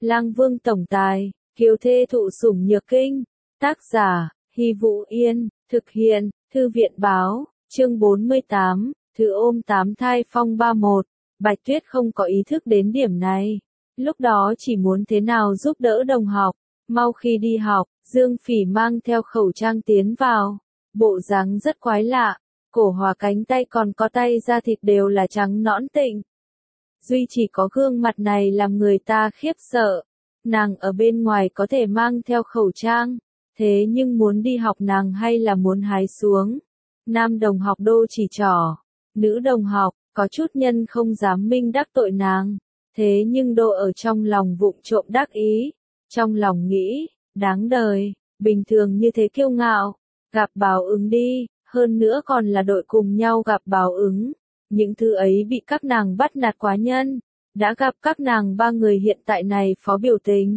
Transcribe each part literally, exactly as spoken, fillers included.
Lang Vương tổng tài, kiều thê thụ sủng nhược kinh. Tác giả, Hy Vũ Yên, thực hiện, Thư viện báo, chương bốn mươi tám, Thư ôm tám thai phong ba một. Bạch Tuyết không có ý thức đến điểm này. Lúc đó chỉ muốn thế nào giúp đỡ đồng học. Mau khi đi học, Dương Phỉ mang theo khẩu trang tiến vào. Bộ dáng rất quái lạ, cổ hòa cánh tay còn có tay da thịt đều là trắng nõn tịnh. Duy chỉ có gương mặt này làm người ta khiếp sợ. Nàng ở bên ngoài có thể mang theo khẩu trang, thế nhưng muốn đi học nàng hay là muốn hái xuống. Nam đồng học đô chỉ trỏ, nữ đồng học, có chút nhân không dám minh đắc tội nàng. Thế nhưng đô ở trong lòng vụng trộm đắc ý, trong lòng nghĩ, đáng đời, bình thường như thế kiêu ngạo, gặp báo ứng đi, hơn nữa còn là đội cùng nhau gặp báo ứng. Những thứ ấy bị các nàng bắt nạt quá nhân, đã gặp các nàng ba người hiện tại này phó biểu tình.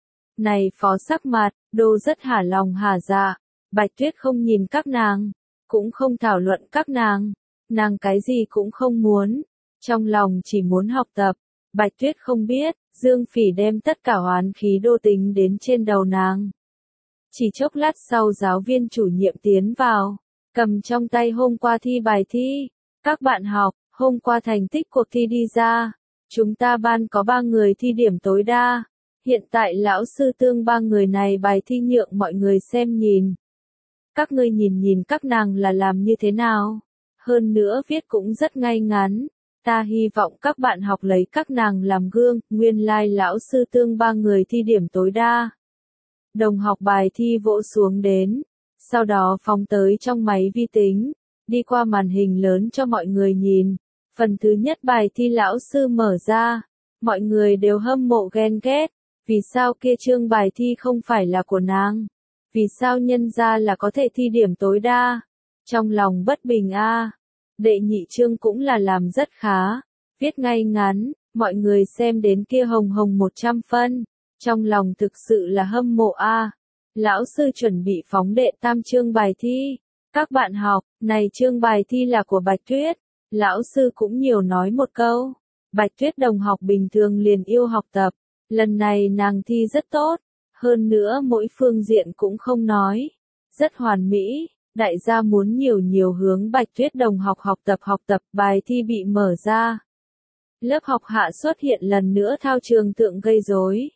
Này phó sắc mặt, đô rất hả lòng hả dạ, Bạch Tuyết không nhìn các nàng, cũng không thảo luận các nàng, nàng cái gì cũng không muốn, trong lòng chỉ muốn học tập. Bạch Tuyết không biết, Dương Phỉ đem tất cả oán khí đô tính đến trên đầu nàng. Chỉ chốc lát sau giáo viên chủ nhiệm tiến vào, cầm trong tay hôm qua thi bài thi. Các bạn học, hôm qua thành tích cuộc thi đi ra, chúng ta ban có ba người thi điểm tối đa. Hiện tại lão sư tương ba người này bài thi nhượng mọi người xem nhìn. Các ngươi nhìn nhìn các nàng là làm như thế nào. Hơn nữa viết cũng rất ngay ngắn. Ta hy vọng các bạn học lấy các nàng làm gương, nguyên lai lão sư tương ba người thi điểm tối đa. Đồng học bài thi vỗ xuống đến, sau đó phóng tới trong máy vi tính, đi qua màn hình lớn cho mọi người nhìn. Phần thứ nhất bài thi lão sư mở ra, mọi người đều hâm mộ ghen ghét, vì sao kia chương bài thi không phải là của nàng? Vì sao nhân ra là có thể thi điểm tối đa? Trong lòng bất bình a. À. Đệ nhị chương cũng là làm rất khá, viết ngay ngắn, mọi người xem đến kia hồng hồng một trăm phân, trong lòng thực sự là hâm mộ a. À. Lão sư chuẩn bị phóng đệ tam chương bài thi. Các bạn học, này chương bài thi là của Bạch Tuyết. Lão sư cũng nhiều nói một câu. Bạch Tuyết đồng học bình thường liền yêu học tập. Lần này nàng thi rất tốt. Hơn nữa mỗi phương diện cũng không nói. Rất hoàn mỹ. Đại gia muốn nhiều nhiều hướng Bạch Tuyết đồng học học tập học tập. Bài thi bị mở ra. Lớp học hạ xuất hiện lần nữa thao trường tượng gây rối.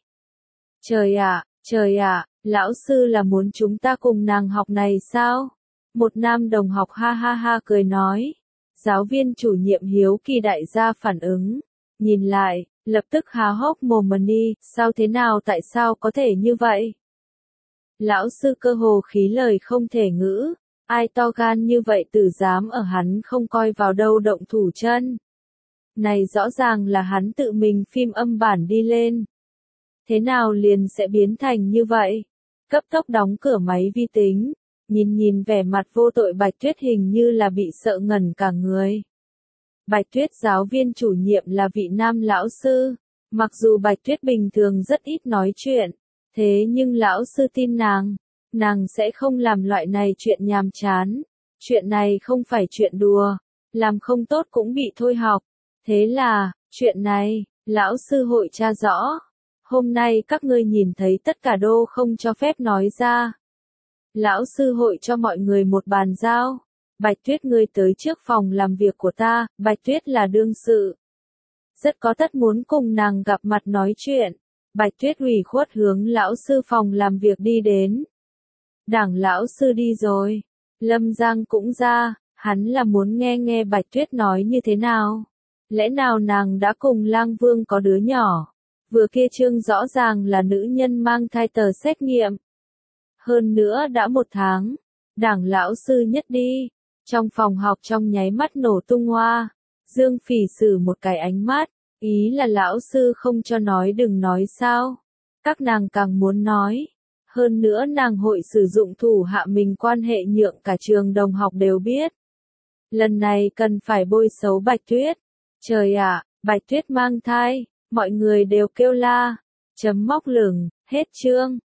Trời ạ, trời ạ, lão sư là muốn chúng ta cùng nàng học này sao? Một nam đồng học ha ha ha cười nói. Giáo viên chủ nhiệm hiếu kỳ đại gia phản ứng. Nhìn lại, lập tức há hốc mồm mà đi, sao thế nào tại sao có thể như vậy? Lão sư cơ hồ khí lời không thể ngữ. Ai to gan như vậy tự dám ở hắn không coi vào đâu động thủ chân. Này rõ ràng là hắn tự mình phim âm bản đi lên. Thế nào liền sẽ biến thành như vậy? Cấp tốc đóng cửa máy vi tính. Nhìn nhìn vẻ mặt vô tội Bạch Tuyết hình như là bị sợ ngẩn cả người. Bạch Tuyết giáo viên chủ nhiệm là vị nam lão sư. Mặc dù Bạch Tuyết bình thường rất ít nói chuyện. Thế nhưng lão sư tin nàng. Nàng sẽ không làm loại này chuyện nhàm chán. Chuyện này không phải chuyện đùa. Làm không tốt cũng bị thôi học. Thế là, chuyện này, lão sư hội tra rõ. Hôm nay các ngươi nhìn thấy tất cả đô không cho phép nói ra. Lão sư hội cho mọi người một bàn giao. Bạch Tuyết ngươi tới trước phòng làm việc của ta, Bạch Tuyết là đương sự. Rất có tất muốn cùng nàng gặp mặt nói chuyện. Bạch Tuyết ủy khuất hướng lão sư phòng làm việc đi đến. Đảng lão sư đi rồi. Lâm Giang cũng ra, hắn là muốn nghe nghe Bạch Tuyết nói như thế nào. Lẽ nào nàng đã cùng Lang Vương có đứa nhỏ. Vừa kia chương rõ ràng là nữ nhân mang thai tờ xét nghiệm. Hơn nữa đã một tháng, đảng lão sư nhất đi, trong phòng học trong nháy mắt nổ tung hoa. Dương Phỉ sử một cái ánh mắt, ý là lão sư không cho nói đừng nói sao. Các nàng càng muốn nói. Hơn nữa nàng hội sử dụng thủ hạ mình quan hệ nhượng cả trường đồng học đều biết. Lần này cần phải bôi xấu Bạch Tuyết. Trời ạ, Bạch Tuyết mang thai, mọi người đều kêu la. Chấm móc lửng, hết chương.